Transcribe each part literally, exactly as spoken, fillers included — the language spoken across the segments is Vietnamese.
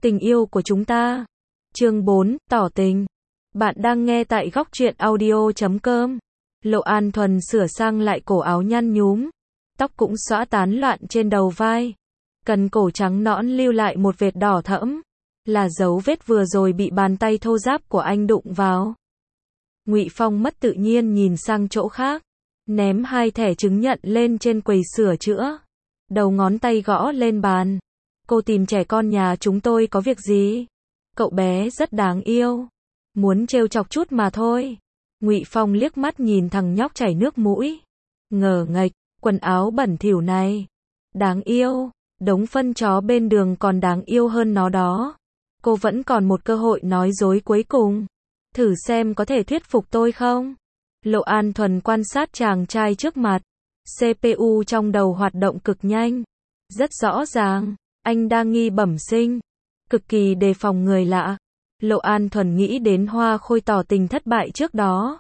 Tình yêu của chúng ta. Chương bốn, tỏ tình. Bạn đang nghe tại góc truyện audio chấm com. Lộ An Thuần sửa sang lại cổ áo nhăn nhúm, tóc cũng xõa tán loạn trên đầu vai. Cần cổ trắng nõn lưu lại một vệt đỏ thẫm, là dấu vết vừa rồi bị bàn tay thô ráp của anh đụng vào. Ngụy Phong mất tự nhiên nhìn sang chỗ khác, ném hai thẻ chứng nhận lên trên quầy sửa chữa. Đầu ngón tay gõ lên bàn. Cô tìm trẻ con nhà chúng tôi có việc gì? Cậu bé rất đáng yêu. Muốn trêu chọc chút mà thôi. Ngụy Phong liếc mắt nhìn thằng nhóc chảy nước mũi. Ngờ nghệch, quần áo bẩn thỉu này. Đáng yêu, đống phân chó bên đường còn đáng yêu hơn nó đó. Cô vẫn còn một cơ hội nói dối cuối cùng. Thử xem có thể thuyết phục tôi không? Lộ An Thuần quan sát chàng trai trước mặt. xê pê u trong đầu hoạt động cực nhanh. Rất rõ ràng, anh đang nghi bẩm sinh. Cực kỳ đề phòng người lạ. Lộ An Thuần nghĩ đến Hoa Khôi tỏ tình thất bại trước đó.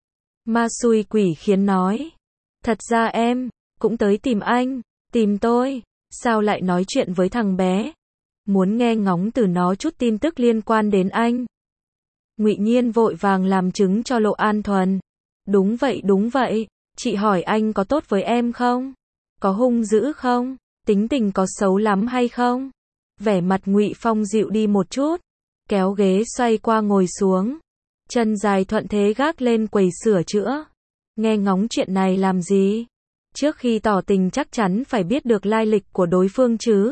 Ma xui quỷ khiến nói. Thật ra em, cũng tới tìm anh, tìm tôi. Sao lại nói chuyện với thằng bé? Muốn nghe ngóng từ nó chút tin tức liên quan đến anh. Ngụy Nhiên vội vàng làm chứng cho Lộ An Thuần. Đúng vậy đúng vậy, chị hỏi anh có tốt với em không? Có hung dữ không? Tính tình có xấu lắm hay không? Vẻ mặt Ngụy Phong dịu đi một chút, kéo ghế xoay qua ngồi xuống, chân dài thuận thế gác lên quầy sửa chữa. Nghe ngóng chuyện này làm gì? Trước khi tỏ tình chắc chắn phải biết được lai lịch của đối phương chứ.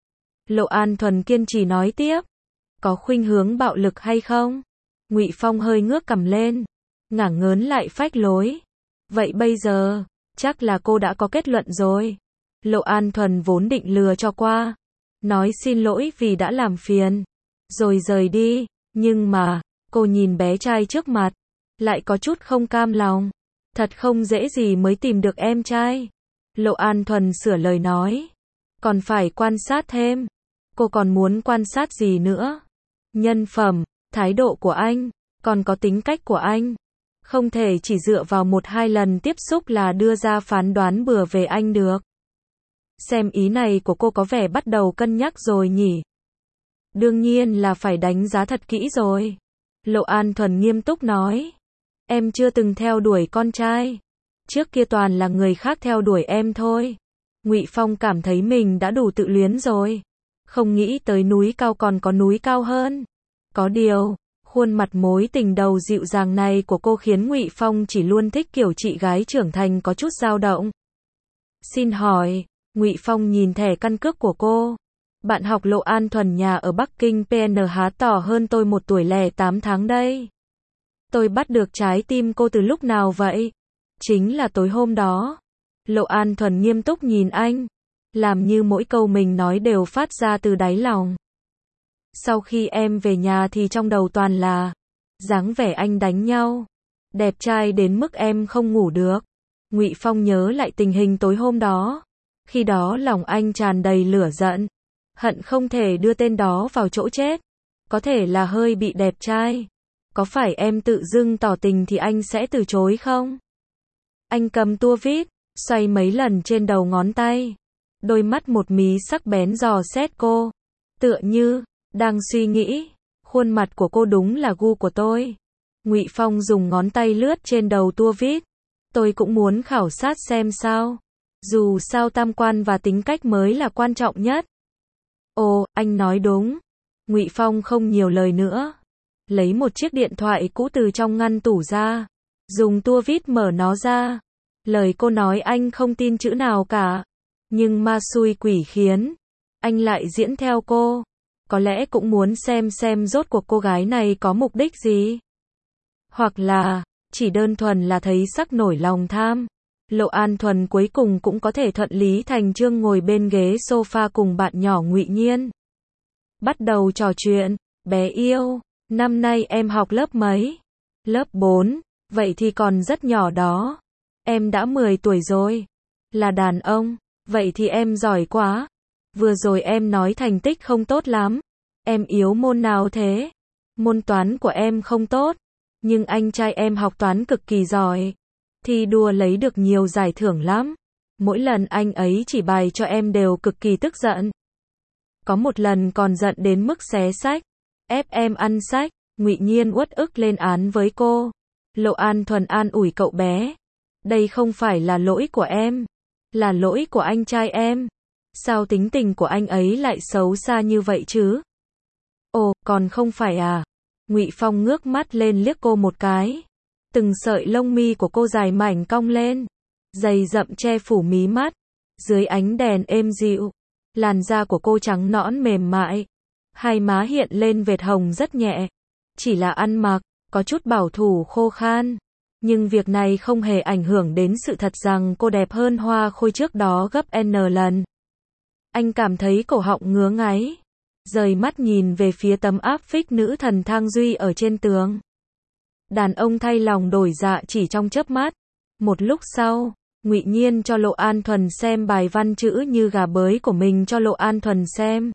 Lộ An Thuần kiên trì nói tiếp. Có khuynh hướng bạo lực hay không? Ngụy Phong hơi ngước cằm lên, ngả ngớn lại phách lối. Vậy bây giờ, chắc là cô đã có kết luận rồi. Lộ An Thuần vốn định lừa cho qua, nói xin lỗi vì đã làm phiền, rồi rời đi. Nhưng mà, cô nhìn bé trai trước mặt, lại có chút không cam lòng. Thật không dễ gì mới tìm được em trai. Lộ An Thuần sửa lời nói. Còn phải quan sát thêm. Cô còn muốn quan sát gì nữa? Nhân phẩm, thái độ của anh, còn có tính cách của anh. Không thể chỉ dựa vào một hai lần tiếp xúc là đưa ra phán đoán bừa về anh được. Xem ý này của cô có vẻ bắt đầu cân nhắc rồi nhỉ? Đương nhiên là phải đánh giá thật kỹ rồi. Lộ An Thuần nghiêm túc nói. Em chưa từng theo đuổi con trai. Trước kia toàn là người khác theo đuổi em thôi. Ngụy Phong cảm thấy mình đã đủ tự luyến rồi. Không nghĩ tới núi cao còn có núi cao hơn. Có điều, khuôn mặt mối tình đầu dịu dàng này của cô khiến Ngụy Phong chỉ luôn thích kiểu chị gái trưởng thành có chút dao động. Xin hỏi, Ngụy Phong nhìn thẻ căn cước của cô. Bạn học Lộ An Thuần nhà ở Bắc Kinh pê en há tỏ hơn tôi một tuổi lẻ tám tháng đây. Tôi bắt được trái tim cô từ lúc nào vậy? Chính là tối hôm đó. Lộ An Thuần nghiêm túc nhìn anh, làm như mỗi câu mình nói đều phát ra từ đáy lòng. Sau khi em về nhà thì trong đầu toàn là dáng vẻ anh đánh nhau, đẹp trai đến mức em không ngủ được. Ngụy Phong nhớ lại tình hình tối hôm đó. Khi đó lòng anh tràn đầy lửa giận, hận không thể đưa tên đó vào chỗ chết. Có thể là hơi bị đẹp trai. Có phải em tự dưng tỏ tình thì anh sẽ từ chối không? Anh cầm tua vít, xoay mấy lần trên đầu ngón tay. Đôi mắt một mí sắc bén dò xét cô. Tựa như đang suy nghĩ. Khuôn mặt của cô đúng là gu của tôi. Ngụy Phong dùng ngón tay lướt trên đầu tua vít. Tôi cũng muốn khảo sát xem sao. Dù sao tam quan và tính cách mới là quan trọng nhất. Ồ, anh nói đúng. Ngụy Phong không nhiều lời nữa. Lấy một chiếc điện thoại cũ từ trong ngăn tủ ra. Dùng tua vít mở nó ra. Lời cô nói anh không tin chữ nào cả. Nhưng ma xui quỷ khiến. Anh lại diễn theo cô. Có lẽ cũng muốn xem xem rốt cuộc cô gái này có mục đích gì. Hoặc là, chỉ đơn thuần là thấy sắc nổi lòng tham. Lộ An Thuần cuối cùng cũng có thể thuận lý thành chương ngồi bên ghế sofa cùng bạn nhỏ Ngụy Nhiên. Bắt đầu trò chuyện. Bé yêu, năm nay em học lớp mấy? Lớp bốn, vậy thì còn rất nhỏ đó. Em đã mười tuổi rồi. Là đàn ông, vậy thì em giỏi quá. Vừa rồi em nói thành tích không tốt lắm. Em yếu môn nào thế? Môn toán của em không tốt. Nhưng anh trai em học toán cực kỳ giỏi. Thi đua lấy được nhiều giải thưởng lắm. Mỗi lần anh ấy chỉ bài cho em đều cực kỳ tức giận. Có một lần còn giận đến mức xé sách, ép em ăn sách. Ngụy Nhiên uất ức lên án với cô. Lộ An Thuần an ủi cậu bé. Đây không phải là lỗi của em, là lỗi của anh trai em. Sao tính tình của anh ấy lại xấu xa như vậy chứ? Ồ, còn không phải à? Ngụy Phong ngước mắt lên liếc cô một cái. Từng sợi lông mi của cô dài mảnh cong lên, dày rậm che phủ mí mắt. Dưới ánh đèn êm dịu, làn da của cô trắng nõn mềm mại, hai má hiện lên vệt hồng rất nhẹ. Chỉ là ăn mặc có chút bảo thủ khô khan, nhưng việc này không hề ảnh hưởng đến sự thật rằng cô đẹp hơn Hoa Khôi trước đó gấp N lần. Anh cảm thấy cổ họng ngứa ngáy, rời mắt nhìn về phía tấm áp phích nữ thần Thang Duy ở trên tường. Đàn ông thay lòng đổi dạ chỉ trong chớp mắt. Một lúc sau, Ngụy Nhiên cho Lộ An Thuần xem bài văn chữ như gà bới của mình cho Lộ An Thuần xem.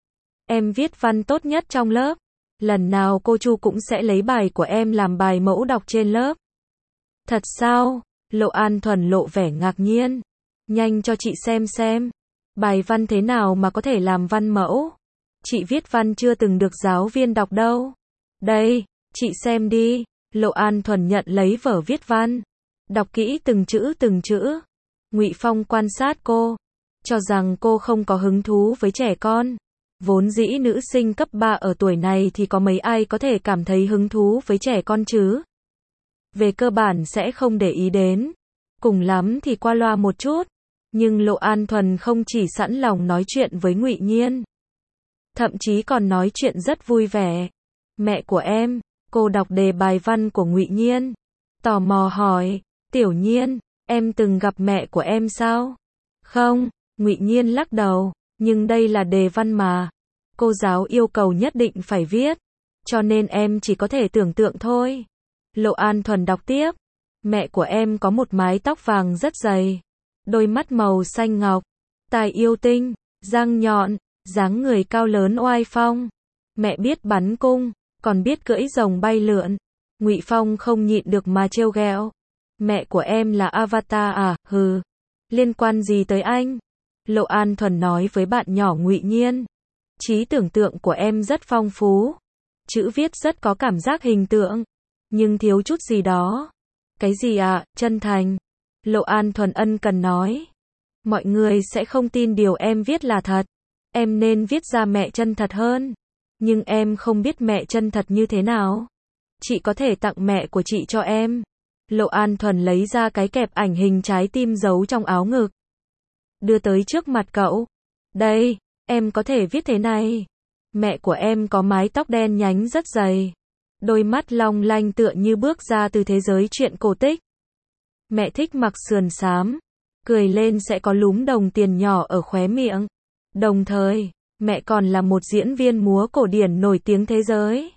Em viết văn tốt nhất trong lớp. Lần nào cô Chu cũng sẽ lấy bài của em làm bài mẫu đọc trên lớp. Thật sao? Lộ An Thuần lộ vẻ ngạc nhiên. Nhanh cho chị xem xem. Bài văn thế nào mà có thể làm văn mẫu? Chị viết văn chưa từng được giáo viên đọc đâu. Đây, chị xem đi. Lộ An Thuần nhận lấy vở viết văn, đọc kỹ từng chữ từng chữ. Ngụy Phong quan sát cô, cho rằng cô không có hứng thú với trẻ con. Vốn dĩ nữ sinh cấp ba ở tuổi này thì có mấy ai có thể cảm thấy hứng thú với trẻ con chứ? Về cơ bản sẽ không để ý đến, cùng lắm thì qua loa một chút. Nhưng Lộ An Thuần không chỉ sẵn lòng nói chuyện với Ngụy Nhiên, thậm chí còn nói chuyện rất vui vẻ. Mẹ của em, cô đọc đề bài văn của Ngụy Nhiên, tò mò hỏi, Tiểu Nhiên, em từng gặp mẹ của em sao? Không, Ngụy Nhiên lắc đầu, nhưng đây là đề văn mà. Cô giáo yêu cầu nhất định phải viết, cho nên em chỉ có thể tưởng tượng thôi. Lộ An Thuần đọc tiếp, mẹ của em có một mái tóc vàng rất dày, đôi mắt màu xanh ngọc, tai yêu tinh, răng nhọn, dáng người cao lớn oai phong. Mẹ biết bắn cung, còn biết cưỡi rồng bay lượn. Ngụy Phong không nhịn được mà trêu ghẹo. Mẹ của em là Avatar à? Hừ, liên quan gì tới anh? Lộ An Thuần nói với bạn nhỏ Ngụy Nhiên. Trí tưởng tượng của em rất phong phú, chữ viết rất có cảm giác hình tượng, nhưng thiếu chút gì đó. Cái gì ạ? À? Chân thành. Lộ An Thuần ân cần nói. Mọi người sẽ không tin điều em viết là thật. Em nên viết ra mẹ chân thật hơn. Nhưng em không biết mẹ chân thật như thế nào. Chị có thể tặng mẹ của chị cho em. Lộ An Thuần lấy ra cái kẹp ảnh hình trái tim giấu trong áo ngực, đưa tới trước mặt cậu. Đây, em có thể viết thế này. Mẹ của em có mái tóc đen nhánh rất dày, đôi mắt long lanh tựa như bước ra từ thế giới truyện cổ tích. Mẹ thích mặc sườn xám, cười lên sẽ có lúm đồng tiền nhỏ ở khóe miệng. Đồng thời, mẹ còn là một diễn viên múa cổ điển nổi tiếng thế giới.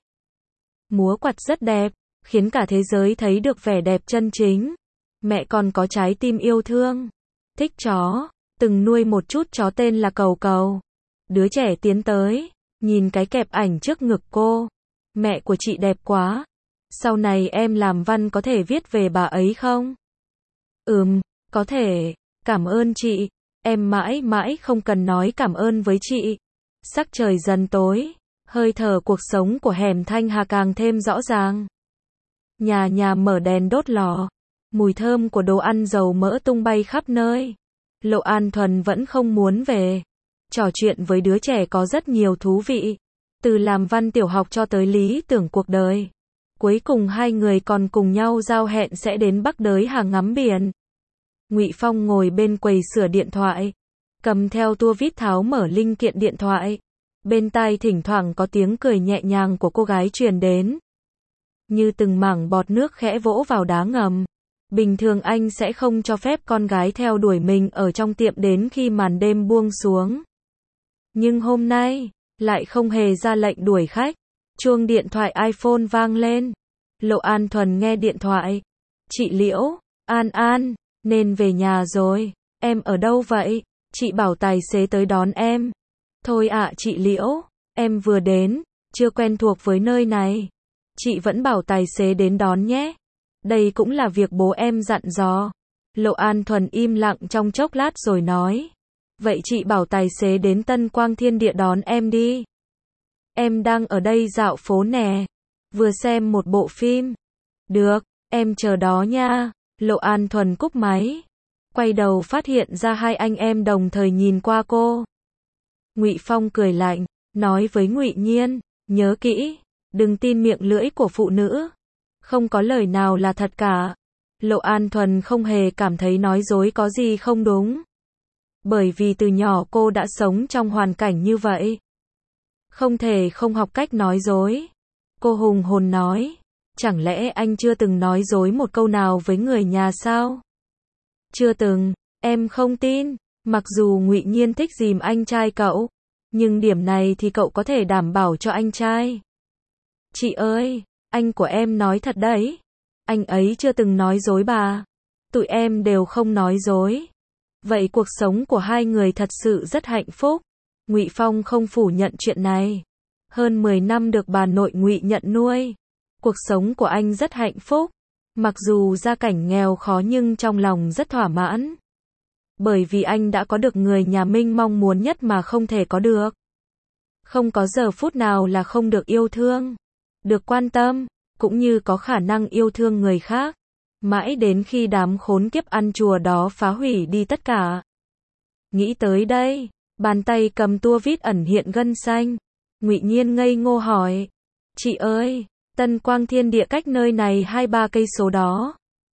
Múa quạt rất đẹp, khiến cả thế giới thấy được vẻ đẹp chân chính. Mẹ còn có trái tim yêu thương, thích chó, từng nuôi một chút chó tên là Cầu Cầu. Đứa trẻ tiến tới, nhìn cái kẹp ảnh trước ngực cô. Mẹ của chị đẹp quá. Sau này em làm văn có thể viết về bà ấy không? Ừm, có thể. Cảm ơn chị. Em mãi mãi không cần nói cảm ơn với chị. Sắc trời dần tối, hơi thở cuộc sống của hẻm Thanh Hà càng thêm rõ ràng. Nhà nhà mở đèn đốt lò, mùi thơm của đồ ăn dầu mỡ tung bay khắp nơi. Lộ An Thuần vẫn không muốn về. Trò chuyện với đứa trẻ có rất nhiều thú vị, từ làm văn tiểu học cho tới lý tưởng cuộc đời. Cuối cùng hai người còn cùng nhau giao hẹn sẽ đến Bắc Đới Hà ngắm biển. Ngụy Phong ngồi bên quầy sửa điện thoại, cầm theo tua vít tháo mở linh kiện điện thoại. Bên tai thỉnh thoảng có tiếng cười nhẹ nhàng của cô gái truyền đến, như từng mảng bọt nước khẽ vỗ vào đá ngầm. Bình thường anh sẽ không cho phép con gái theo đuổi mình ở trong tiệm đến khi màn đêm buông xuống. Nhưng hôm nay, lại không hề ra lệnh đuổi khách. Chuông điện thoại iPhone vang lên. Lộ An Thuần nghe điện thoại. Chị Liễu, An An, nên về nhà rồi. Em ở đâu vậy? Chị bảo tài xế tới đón em. Thôi ạ à, chị Liễu, em vừa đến, chưa quen thuộc với nơi này. Chị vẫn bảo tài xế đến đón nhé. Đây cũng là việc bố em dặn dò. Lộ An Thuần im lặng trong chốc lát rồi nói. Vậy chị bảo tài xế đến Tân Quang Thiên Địa đón em đi. Em đang ở đây dạo phố nè. Vừa xem một bộ phim. Được, em chờ đó nha. Lộ An Thuần cúp máy. Quay đầu phát hiện ra hai anh em đồng thời nhìn qua cô. Ngụy Phong cười lạnh, nói với Ngụy Nhiên, nhớ kỹ, đừng tin miệng lưỡi của phụ nữ. Không có lời nào là thật cả. Lộ An Thuần không hề cảm thấy nói dối có gì không đúng. Bởi vì từ nhỏ cô đã sống trong hoàn cảnh như vậy. Không thể không học cách nói dối. Cô hùng hồn nói, chẳng lẽ anh chưa từng nói dối một câu nào với người nhà sao? Chưa từng, em không tin. Mặc dù Ngụy Nhiên thích dìm anh trai cậu, nhưng điểm này thì cậu có thể đảm bảo cho anh trai. Chị ơi, anh của em nói thật đấy. Anh ấy chưa từng nói dối bà. Tụi em đều không nói dối. Vậy cuộc sống của hai người thật sự rất hạnh phúc. Ngụy Phong không phủ nhận chuyện này. Hơn mười năm được bà nội Ngụy nhận nuôi. Cuộc sống của anh rất hạnh phúc. Mặc dù gia cảnh nghèo khó nhưng trong lòng rất thỏa mãn. Bởi vì anh đã có được người nhà Minh mong muốn nhất mà không thể có được. Không có giờ phút nào là không được yêu thương, được quan tâm, cũng như có khả năng yêu thương người khác. Mãi đến khi đám khốn kiếp ăn chùa đó phá hủy đi tất cả. Nghĩ tới đây, bàn tay cầm tua vít ẩn hiện gân xanh. Ngụy Nhiên ngây ngô hỏi, chị ơi, Tân Quang Thiên Địa cách nơi này hai ba cây số đó.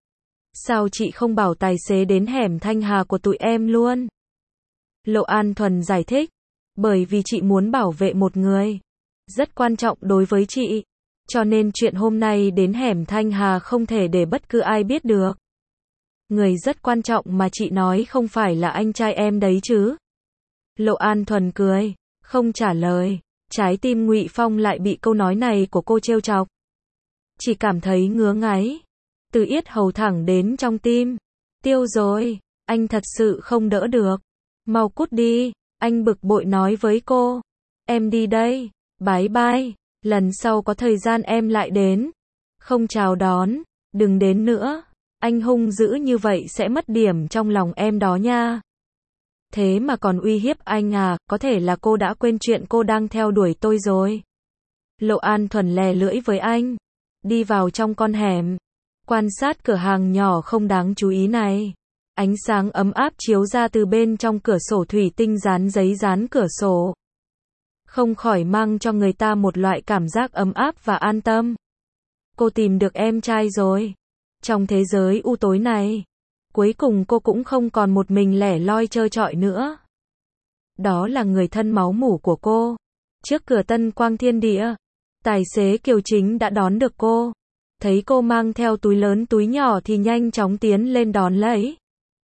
Sao chị không bảo tài xế đến hẻm Thanh Hà của tụi em luôn? Lộ An Thuần giải thích, bởi vì chị muốn bảo vệ một người rất quan trọng đối với chị, cho nên chuyện hôm nay đến hẻm Thanh Hà không thể để bất cứ ai biết được. Người rất quan trọng mà chị nói không phải là anh trai em đấy chứ? Lộ An Thuần cười, không trả lời. Trái tim Ngụy Phong lại bị câu nói này của cô trêu chọc. Chỉ cảm thấy ngứa ngáy. Từ yết hầu thẳng đến trong tim. Tiêu rồi, anh thật sự không đỡ được. Mau cút đi, anh bực bội nói với cô. Em đi đây, bye bye, lần sau có thời gian em lại đến. Không chào đón, đừng đến nữa. Anh hung dữ như vậy sẽ mất điểm trong lòng em đó nha. Thế mà còn uy hiếp anh à, có thể là cô đã quên chuyện cô đang theo đuổi tôi rồi. Lộ An Thuần lè lưỡi với anh. Đi vào trong con hẻm. Quan sát cửa hàng nhỏ không đáng chú ý này. Ánh sáng ấm áp chiếu ra từ bên trong cửa sổ thủy tinh dán giấy dán cửa sổ. Không khỏi mang cho người ta một loại cảm giác ấm áp và an tâm. Cô tìm được em trai rồi. Trong thế giới u tối này, cuối cùng cô cũng không còn một mình lẻ loi trơ trọi nữa. Đó là người thân máu mủ của cô. Trước cửa Tân Quang Thiên Địa, tài xế Kiều Chính đã đón được cô. Thấy cô mang theo túi lớn túi nhỏ thì nhanh chóng tiến lên đón lấy.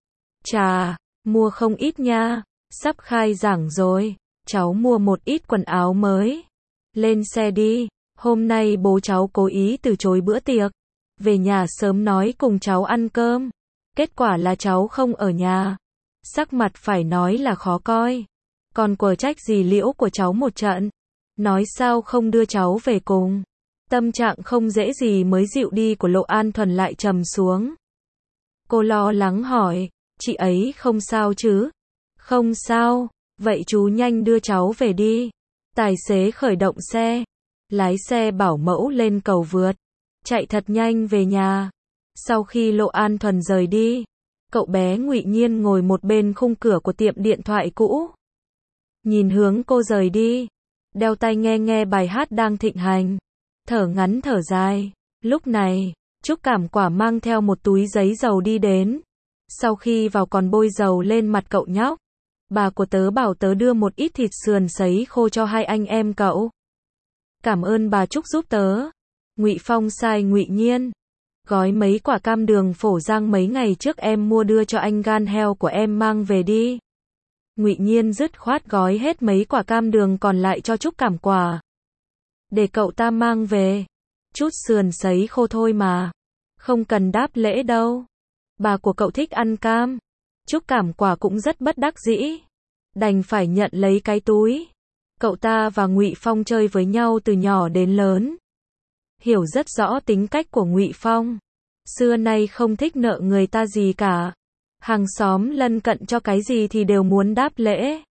Chà, mua không ít nha, sắp khai giảng rồi, cháu mua một ít quần áo mới. Lên xe đi, hôm nay bố cháu cố ý từ chối bữa tiệc. Về nhà sớm nói cùng cháu ăn cơm. Kết quả là cháu không ở nhà. Sắc mặt phải nói là khó coi. Còn quở trách gì liễu của cháu một trận. Nói sao không đưa cháu về cùng. Tâm trạng không dễ gì mới dịu đi của Lộ An Thuần lại trầm xuống. Cô lo lắng hỏi, chị ấy không sao chứ? Không sao, vậy chú nhanh đưa cháu về đi. Tài xế khởi động xe. Lái xe bảo mẫu lên cầu vượt. Chạy thật nhanh về nhà. Sau khi Lộ An Thuần rời đi, cậu bé Ngụy Nhiên ngồi một bên khung cửa của tiệm điện thoại cũ. Nhìn hướng cô rời đi, đeo tai nghe nghe bài hát đang thịnh hành, thở ngắn thở dài. Lúc này, Trúc Cảm Quả mang theo một túi giấy dầu đi đến. Sau khi vào còn bôi dầu lên mặt cậu nhóc. Bà của tớ bảo tớ đưa một ít thịt sườn sấy khô cho hai anh em cậu. Cảm ơn bà Trúc giúp tớ. Ngụy Phong sai Ngụy Nhiên. Gói mấy quả cam đường phổ rang mấy ngày trước em mua đưa cho anh gan heo của em mang về đi. Ngụy Nhiên dứt khoát gói hết mấy quả cam đường còn lại cho Trúc Cảm Quả. Để cậu ta mang về. Chút sườn sấy khô thôi mà. Không cần đáp lễ đâu. Bà của cậu thích ăn cam. Trúc Cảm Quả cũng rất bất đắc dĩ. Đành phải nhận lấy cái túi. Cậu ta và Ngụy Phong chơi với nhau từ nhỏ đến lớn. Hiểu rất rõ tính cách của Ngụy Phong. Xưa nay không thích nợ người ta gì cả. Hàng xóm lân cận cho cái gì thì đều muốn đáp lễ.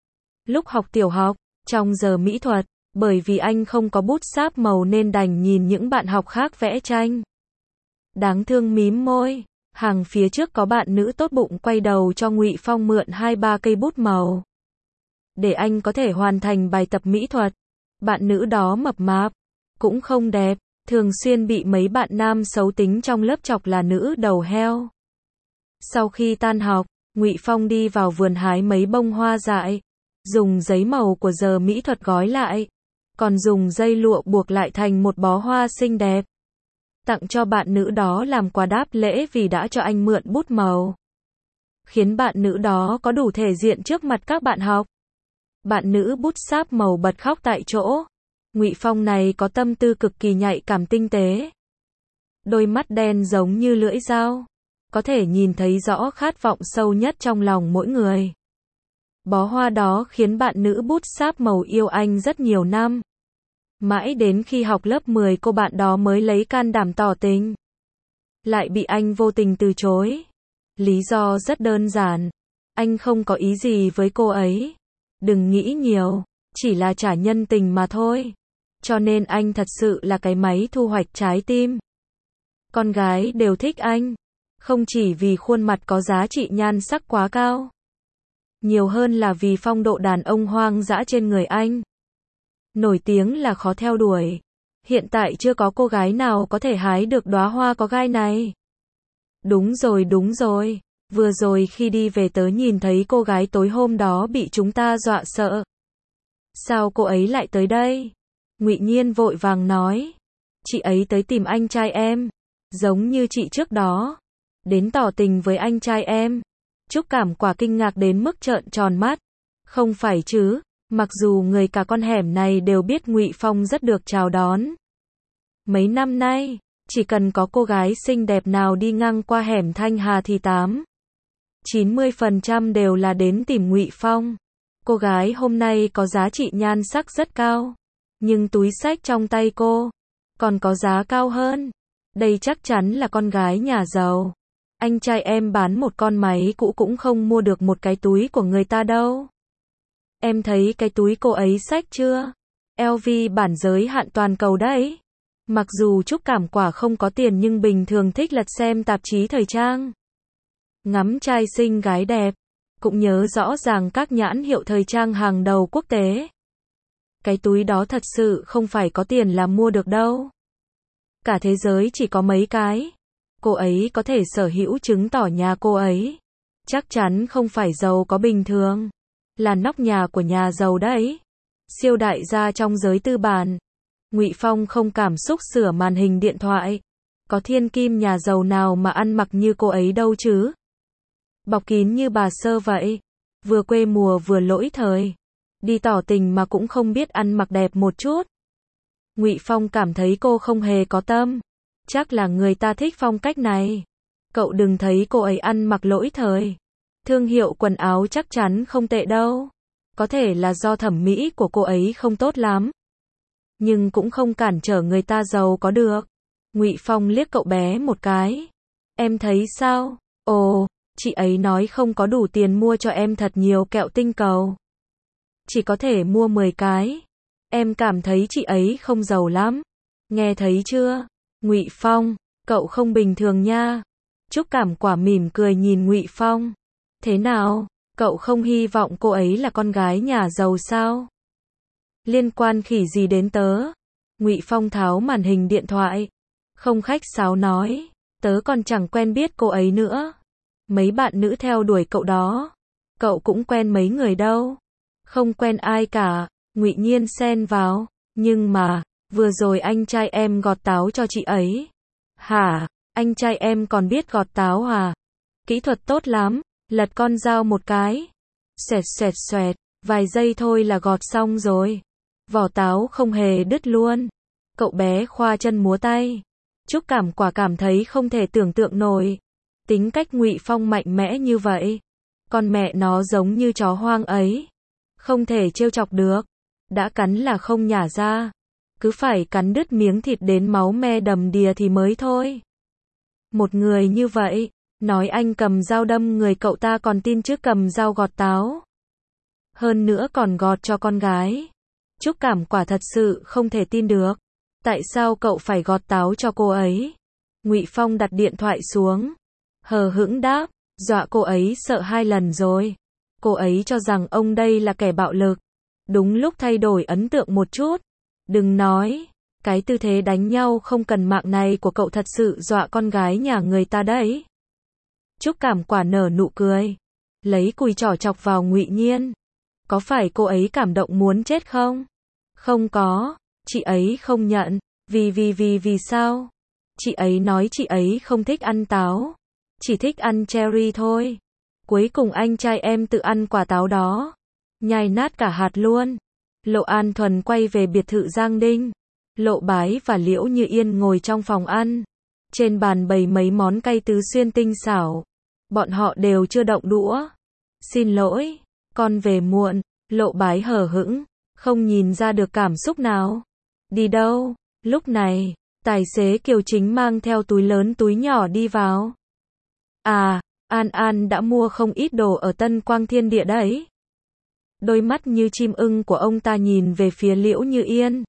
Lúc học tiểu học, trong giờ mỹ thuật, bởi vì anh không có bút sáp màu nên đành nhìn những bạn học khác vẽ tranh. Đáng thương mím môi, hàng phía trước có bạn nữ tốt bụng quay đầu cho Ngụy Phong mượn hai ba cây bút màu. Để anh có thể hoàn thành bài tập mỹ thuật. Bạn nữ đó mập mạp, cũng không đẹp, thường xuyên bị mấy bạn nam xấu tính trong lớp chọc là nữ đầu heo. Sau khi tan học, Ngụy Phong đi vào vườn hái mấy bông hoa dại, dùng giấy màu của giờ mỹ thuật gói lại, còn dùng dây lụa buộc lại thành một bó hoa xinh đẹp. Tặng cho bạn nữ đó làm quà đáp lễ vì đã cho anh mượn bút màu. Khiến bạn nữ đó có đủ thể diện trước mặt các bạn học. Bạn nữ bút sáp màu bật khóc tại chỗ. Ngụy Phong này có tâm tư cực kỳ nhạy cảm tinh tế. Đôi mắt đen giống như lưỡi dao, có thể nhìn thấy rõ khát vọng sâu nhất trong lòng mỗi người. Bó hoa đó khiến bạn nữ bút sáp màu yêu anh rất nhiều năm. Mãi đến khi học lớp mười cô bạn đó mới lấy can đảm tỏ tình. Lại bị anh vô tình từ chối. Lý do rất đơn giản. Anh không có ý gì với cô ấy. Đừng nghĩ nhiều, chỉ là trả nhân tình mà thôi. Cho nên anh thật sự là cái máy thu hoạch trái tim. Con gái đều thích anh. Không chỉ vì khuôn mặt có giá trị nhan sắc quá cao. Nhiều hơn là vì phong độ đàn ông hoang dã trên người anh. Nổi tiếng là khó theo đuổi. Hiện tại chưa có cô gái nào có thể hái được đóa hoa có gai này. Đúng rồi đúng rồi. Vừa rồi khi đi về tớ nhìn thấy cô gái tối hôm đó bị chúng ta dọa sợ. Sao cô ấy lại tới đây? Ngụy Nhiên vội vàng nói. Chị ấy tới tìm anh trai em. Giống như chị trước đó. Đến tỏ tình với anh trai em. Trúc Cảm Quả kinh ngạc đến mức trợn tròn mắt. Không phải chứ, mặc dù người cả con hẻm này đều biết Ngụy Phong rất được chào đón. Mấy năm nay, chỉ cần có cô gái xinh đẹp nào đi ngang qua hẻm Thanh Hà thì tám chín mươi phần trăm đều là đến tìm Ngụy Phong. Cô gái hôm nay có giá trị nhan sắc rất cao, nhưng túi xách trong tay cô còn có giá cao hơn. Đây chắc chắn là con gái nhà giàu. Anh trai em bán một con máy cũ cũng không mua được một cái túi của người ta đâu. Em thấy cái túi cô ấy xách chưa? lờ vê bản giới hạn toàn cầu đấy. Mặc dù Trúc Cảm Quả không có tiền nhưng bình thường thích lật xem tạp chí thời trang. Ngắm trai xinh gái đẹp. Cũng nhớ rõ ràng các nhãn hiệu thời trang hàng đầu quốc tế. Cái túi đó thật sự không phải có tiền là mua được đâu. Cả thế giới chỉ có mấy cái. Cô ấy có thể sở hữu chứng tỏ nhà cô ấy chắc chắn không phải giàu có bình thường. Là nóc nhà của nhà giàu đấy. Siêu đại gia trong giới tư bản. Ngụy Phong không cảm xúc sửa màn hình điện thoại. Có thiên kim nhà giàu nào mà ăn mặc như cô ấy đâu chứ. Bọc kín như bà Sơ vậy. Vừa quê mùa vừa lỗi thời. Đi tỏ tình mà cũng không biết ăn mặc đẹp một chút. Ngụy Phong cảm thấy cô không hề có tâm. Chắc là người ta thích phong cách này. Cậu đừng thấy cô ấy ăn mặc lỗi thời. Thương hiệu quần áo chắc chắn không tệ đâu. Có thể là do thẩm mỹ của cô ấy không tốt lắm. Nhưng cũng không cản trở người ta giàu có được. Ngụy Phong liếc cậu bé một cái. Em thấy sao? Ồ, chị ấy nói không có đủ tiền mua cho em thật nhiều kẹo tinh cầu. Chỉ có thể mua mười cái. Em cảm thấy chị ấy không giàu lắm. Nghe thấy chưa? Ngụy Phong, cậu không bình thường nha. Trúc Cảm Quả mỉm cười nhìn Ngụy Phong. Thế nào, cậu không hy vọng cô ấy là con gái nhà giàu sao? Liên quan khỉ gì đến tớ? Ngụy Phong tháo màn hình điện thoại. Không khách sáo nói. Tớ còn chẳng quen biết cô ấy nữa. Mấy bạn nữ theo đuổi cậu đó. Cậu cũng quen mấy người đâu. Không quen ai cả. Ngụy Nhiên xen vào. Nhưng mà, vừa rồi anh trai em gọt táo cho chị ấy. Hả? Anh trai em còn biết gọt táo à? Kỹ thuật tốt lắm. Lật con dao một cái. Xoẹt xoẹt xoẹt. Vài giây thôi là gọt xong rồi. Vỏ táo không hề đứt luôn. Cậu bé khoa chân múa tay. Trúc Cảm Quả cảm thấy không thể tưởng tượng nổi. Tính cách Ngụy Phong mạnh mẽ như vậy. Con mẹ nó giống như chó hoang ấy. Không thể trêu chọc được. Đã cắn là không nhả ra. Cứ phải cắn đứt miếng thịt đến máu me đầm đìa thì mới thôi. Một người như vậy, Nói anh cầm dao đâm người cậu ta còn tin chứ cầm dao gọt táo. Hơn nữa còn gọt cho con gái. Trúc Cảm quả thật sự không thể tin được. Tại sao cậu phải gọt táo cho cô ấy? Ngụy Phong đặt điện thoại xuống. Hờ hững đáp, dọa cô ấy sợ hai lần rồi. Cô ấy cho rằng ông đây là kẻ bạo lực. Đúng lúc thay đổi ấn tượng một chút. Đừng nói, cái tư thế đánh nhau không cần mạng này của cậu thật sự dọa con gái nhà người ta đấy. Trúc Cảm quả nở nụ cười. Lấy cùi chỏ chọc vào Ngụy Nhiên. Có phải cô ấy cảm động muốn chết không? Không có, chị ấy không nhận. Vì vì vì vì sao? Chị ấy nói chị ấy không thích ăn táo. Chỉ thích ăn cherry thôi. Cuối cùng anh trai em tự ăn quả táo đó. Nhai nát cả hạt luôn. Lộ An Thuần quay về biệt thự Giang Đinh. Lộ Bái và Liễu Như Yên ngồi trong phòng ăn. Trên bàn bày mấy món cay tứ xuyên tinh xảo. Bọn họ đều chưa động đũa. Xin lỗi, con về muộn. Lộ Bái hờ hững, không nhìn ra được cảm xúc nào. Đi đâu? Lúc này, tài xế Kiều Chính mang theo túi lớn túi nhỏ đi vào. À, An An đã mua không ít đồ ở Tân Quang Thiên Địa đấy. Đôi mắt như chim ưng của ông ta nhìn về phía Liễu Như Yên.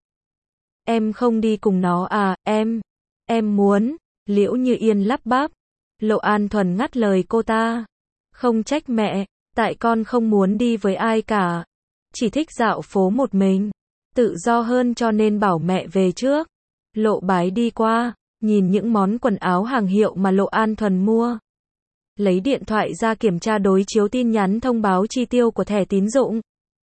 Em không đi cùng nó à, em, em muốn. Liễu Như Yên lắp bắp. Lộ An Thuần ngắt lời cô ta. Không trách mẹ, tại con không muốn đi với ai cả. Chỉ thích dạo phố một mình. Tự do hơn cho nên bảo mẹ về trước. Lộ Bái đi qua, nhìn những món quần áo hàng hiệu mà Lộ An Thuần mua. Lấy điện thoại ra kiểm tra đối chiếu tin nhắn thông báo chi tiêu của thẻ tín dụng.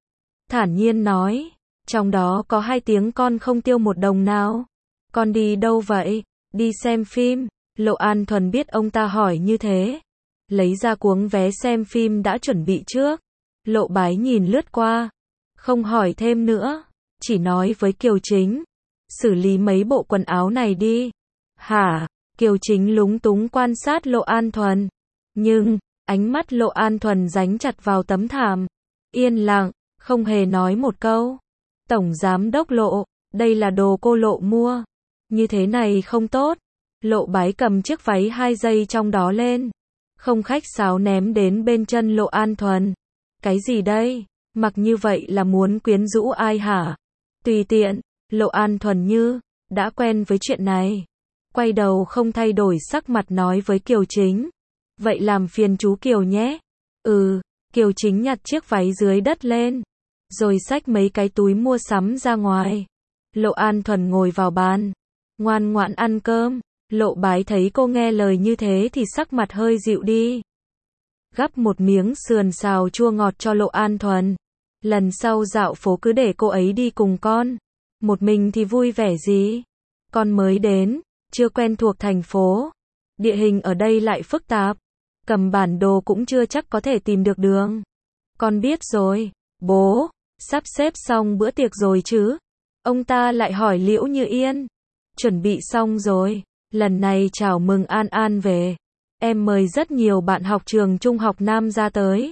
Thản nhiên nói, trong đó có hai tiếng con không tiêu một đồng nào. Con đi đâu vậy? Đi xem phim. Lộ An Thuần biết ông ta hỏi như thế. Lấy ra cuống vé xem phim đã chuẩn bị trước. Lộ Bái nhìn lướt qua. Không hỏi thêm nữa. Chỉ nói với Kiều Chính. Xử lý mấy bộ quần áo này đi. Hả? Kiều Chính lúng túng quan sát Lộ An Thuần. Nhưng, ánh mắt Lộ An Thuần dính chặt vào tấm thảm. Yên lặng, không hề nói một câu. Tổng giám đốc Lộ, đây là đồ cô Lộ mua. Như thế này không tốt. Lộ Bái cầm chiếc váy hai dây trong đó lên. Không khách sáo ném đến bên chân Lộ An Thuần. Cái gì đây? Mặc như vậy là muốn quyến rũ ai hả? Tùy tiện. Lộ An Thuần như đã quen với chuyện này. Quay đầu không thay đổi sắc mặt nói với Kiều Chính. Vậy làm phiền chú Kiều nhé. Ừ, Kiều Chính nhặt chiếc váy dưới đất lên. Rồi xách mấy cái túi mua sắm ra ngoài. Lộ An Thuần ngồi vào bàn. Ngoan ngoãn ăn cơm. Lộ Bái thấy cô nghe lời như thế thì sắc mặt hơi dịu đi. Gắp một miếng sườn xào chua ngọt cho Lộ An Thuần. Lần sau dạo phố cứ để cô ấy đi cùng con. Một mình thì vui vẻ gì? Con mới đến, chưa quen thuộc thành phố. Địa hình ở đây lại phức tạp. Cầm bản đồ cũng chưa chắc có thể tìm được đường. Con biết rồi, bố, sắp xếp xong bữa tiệc rồi chứ? Ông ta lại hỏi Liễu Như Yên. Chuẩn bị xong rồi, lần này chào mừng An An về. Em mời rất nhiều bạn học trường trung học Nam ra tới.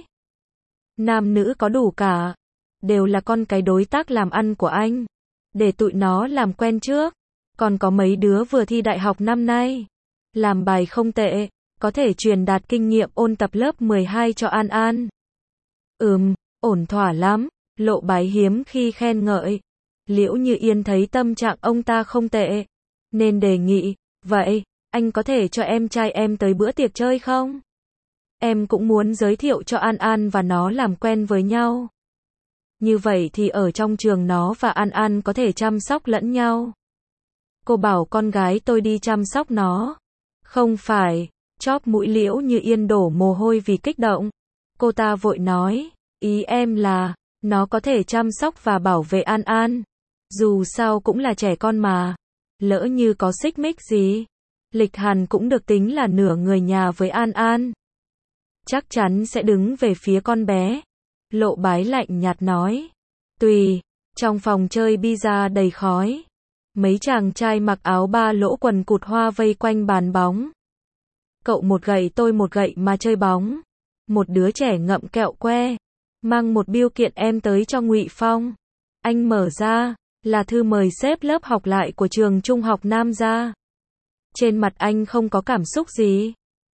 Nam nữ có đủ cả. Đều là con cái đối tác làm ăn của anh. Để tụi nó làm quen trước. Còn có mấy đứa vừa thi đại học năm nay. Làm bài không tệ. Có thể truyền đạt kinh nghiệm ôn tập lớp mười hai cho An An. Ừm, ổn thỏa lắm. Lộ Bái hiếm khi khen ngợi. Liễu Như Yên thấy tâm trạng ông ta không tệ. Nên đề nghị, vậy, anh có thể cho em trai em tới bữa tiệc chơi không? Em cũng muốn giới thiệu cho An An và nó làm quen với nhau. Như vậy thì ở trong trường nó và An An có thể chăm sóc lẫn nhau. Cô bảo con gái tôi đi chăm sóc nó. Không phải, chóp mũi Liễu Như Yên đổ mồ hôi vì kích động. Cô ta vội nói, ý em là, nó có thể chăm sóc và bảo vệ An An. Dù sao cũng là trẻ con mà. Lỡ như có xích mích gì. Lịch Hàn cũng được tính là nửa người nhà với An An. Chắc chắn sẽ đứng về phía con bé. Lộ Bái lạnh nhạt nói. Tùy, trong phòng chơi pizza đầy khói. Mấy chàng trai mặc áo ba lỗ quần cụt hoa vây quanh bàn bóng. Cậu một gậy tôi một gậy mà chơi bóng. Một đứa trẻ ngậm kẹo que. Mang một bưu kiện em tới cho Ngụy Phong. Anh mở ra, là thư mời xếp lớp học lại của trường trung học Nam ra. Trên mặt anh không có cảm xúc gì.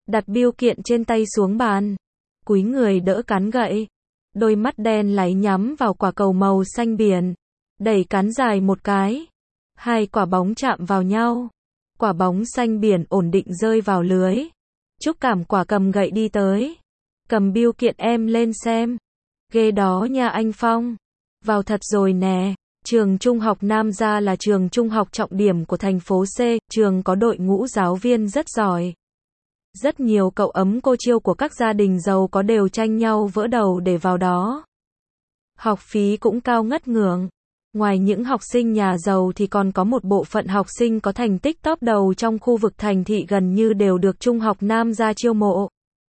đặt bưu kiện trên tay xuống bàn, cúi người đỡ cán gậy, đôi mắt đen láy nhắm vào quả cầu màu xanh biển, đẩy cán dài một cái, hai quả bóng chạm vào nhau, quả bóng xanh biển ổn định rơi vào lưới. Trúc Cảm Quả cầm gậy đi tới, cầm bưu kiện em lên xem, ghê đó nha anh Phong, vào thật rồi nè. Trường Trung học Nam Gia là trường trung học trọng điểm của thành phố C, trường có đội ngũ giáo viên rất giỏi. Rất nhiều cậu ấm cô chiêu của các gia đình giàu có đều tranh nhau vỡ đầu để vào đó. Học phí cũng cao ngất ngưởng. Ngoài những học sinh nhà giàu thì còn có một bộ phận học sinh có thành tích top đầu trong khu vực thành thị gần như đều được Trung học Nam Gia chiêu mộ.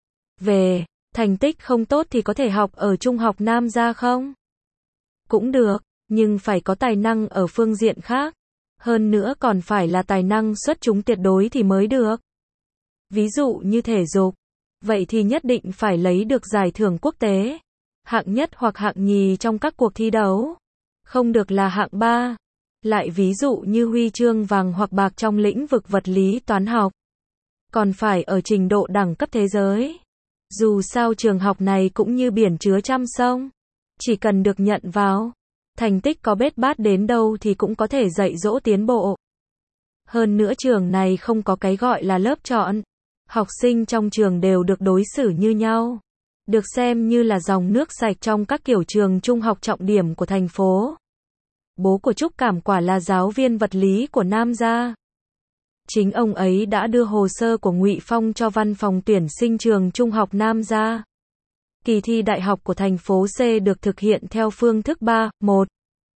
Về, thành tích không tốt thì có thể học ở Trung học Nam Gia không? Cũng được, nhưng phải có tài năng ở phương diện khác. Hơn nữa còn phải là tài năng xuất chúng tuyệt đối thì mới được. Ví dụ như thể dục, vậy thì nhất định phải lấy được giải thưởng quốc tế, hạng nhất hoặc hạng nhì trong các cuộc thi đấu. Không được là hạng ba. Lại ví dụ như huy chương vàng hoặc bạc trong lĩnh vực vật lý toán học. Còn phải ở trình độ đẳng cấp thế giới. Dù sao trường học này cũng như biển chứa trăm sông. Chỉ cần được nhận vào, thành tích có bết bát đến đâu thì cũng có thể dạy dỗ tiến bộ. Hơn nữa trường này không có cái gọi là lớp chọn. Học sinh trong trường đều được đối xử như nhau. Được xem như là dòng nước sạch trong các kiểu trường trung học trọng điểm của thành phố. Bố của Trúc Cảm Quả là giáo viên vật lý của Nam Gia. Chính ông ấy đã đưa hồ sơ của Ngụy Phong cho văn phòng tuyển sinh trường Trung học Nam Gia. Kỳ thi đại học của thành phố C được thực hiện theo phương thức ba, một,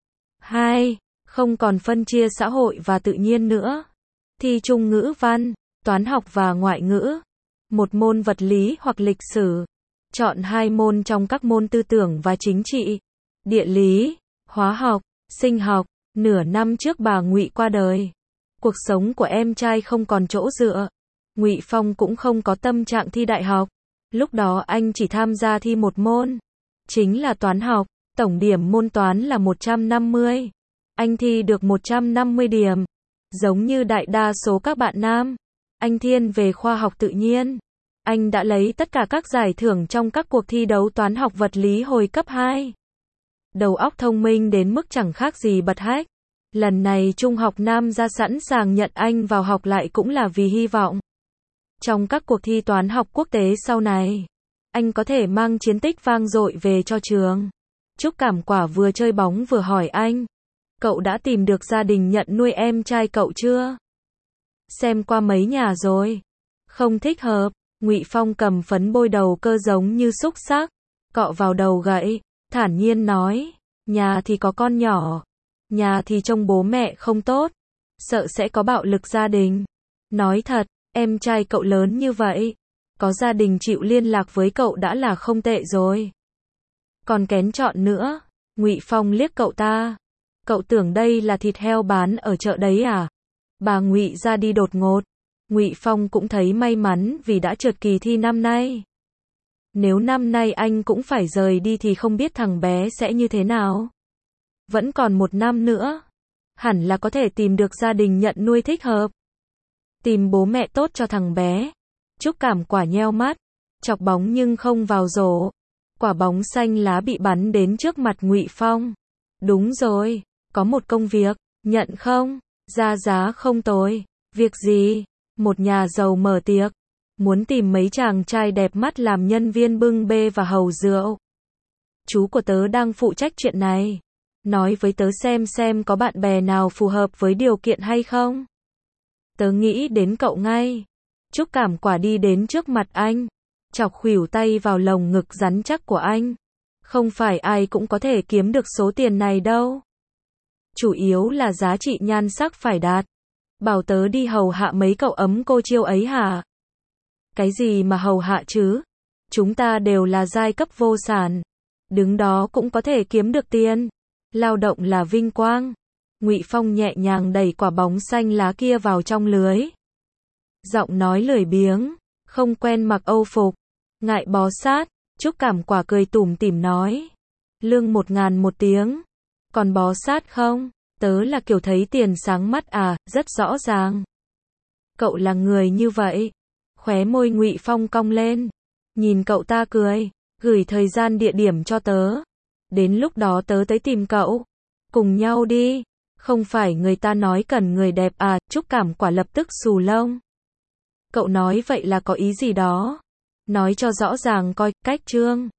hai, không còn phân chia xã hội và tự nhiên nữa. Thi chung ngữ văn, toán học và ngoại ngữ. Một môn vật lý hoặc lịch sử. Chọn hai môn trong các môn tư tưởng và chính trị, địa lý, hóa học, sinh học. Nửa năm trước bà Ngụy qua đời. Cuộc sống của em trai không còn chỗ dựa. Ngụy Phong cũng không có tâm trạng thi đại học. Lúc đó anh chỉ tham gia thi một môn, chính là toán học. Tổng điểm môn toán là một trăm năm mươi. Anh thi được một trăm năm mươi điểm. Giống như đại đa số các bạn nam, anh thiên về khoa học tự nhiên. Anh đã lấy tất cả các giải thưởng trong các cuộc thi đấu toán học vật lý hồi cấp hai. Đầu óc thông minh đến mức chẳng khác gì bật hách. Lần này Trung học Nam Gia sẵn sàng nhận anh vào học lại cũng là vì hy vọng. Trong các cuộc thi toán học quốc tế sau này, anh có thể mang chiến tích vang dội về cho trường. Trúc Cảm Quả vừa chơi bóng vừa hỏi anh. Cậu đã tìm được gia đình nhận nuôi em trai cậu chưa? Xem qua mấy nhà rồi. Không thích hợp. Ngụy Phong cầm phấn bôi đầu cơ giống như xúc xắc, cọ vào đầu gậy, thản nhiên nói. Nhà thì có con nhỏ. Nhà thì trông bố mẹ không tốt. Sợ sẽ có bạo lực gia đình. Nói thật, em trai cậu lớn như vậy. Có gia đình chịu liên lạc với cậu đã là không tệ rồi. Còn kén chọn nữa. Ngụy Phong liếc cậu ta. Cậu tưởng đây là thịt heo bán ở chợ đấy à? Bà Ngụy ra đi đột ngột. Ngụy Phong cũng thấy may mắn vì đã trượt kỳ thi năm nay. Nếu năm nay anh cũng phải rời đi thì không biết thằng bé sẽ như thế nào. Vẫn còn một năm nữa. Hẳn là có thể tìm được gia đình nhận nuôi thích hợp. Tìm bố mẹ tốt cho thằng bé. Trúc Cảm Quả nheo mắt. Chọc bóng nhưng không vào rổ. Quả bóng xanh lá bị bắn đến trước mặt Ngụy Phong. Đúng rồi. Có một công việc. Nhận không? Ra giá không tồi. Việc gì? Một nhà giàu mở tiệc. Muốn tìm mấy chàng trai đẹp mắt làm nhân viên bưng bê và hầu rượu. Chú của tớ đang phụ trách chuyện này. Nói với tớ xem xem có bạn bè nào phù hợp với điều kiện hay không. Tớ nghĩ đến cậu ngay. Trúc Cảm Quả đi đến trước mặt anh. Chọc khuỷu tay vào lồng ngực rắn chắc của anh. Không phải ai cũng có thể kiếm được số tiền này đâu. Chủ yếu là giá trị nhan sắc phải đạt. Bảo tớ đi hầu hạ mấy cậu ấm cô chiêu ấy hả? Cái gì mà hầu hạ chứ? Chúng ta đều là giai cấp vô sản. Đứng đó cũng có thể kiếm được tiền. Lao động là vinh quang. Ngụy Phong nhẹ nhàng đẩy quả bóng xanh lá kia vào trong lưới. Giọng nói lười biếng. Không quen mặc âu phục. Ngại bó sát. Trúc Cảm Quả cười tủm tỉm nói. Lương một ngàn một tiếng. Còn bó sát không? Tớ là kiểu thấy tiền sáng mắt à, rất rõ ràng. Cậu là người như vậy. Khóe môi Ngụy Phong cong lên. Nhìn cậu ta cười. Gửi thời gian địa điểm cho tớ. Đến lúc đó tớ tới tìm cậu. Cùng nhau đi. Không phải người ta nói cần người đẹp à, Trúc Cảm quả lập tức xù lông. Cậu nói vậy là có ý gì đó? Nói cho rõ ràng coi, cách Trương.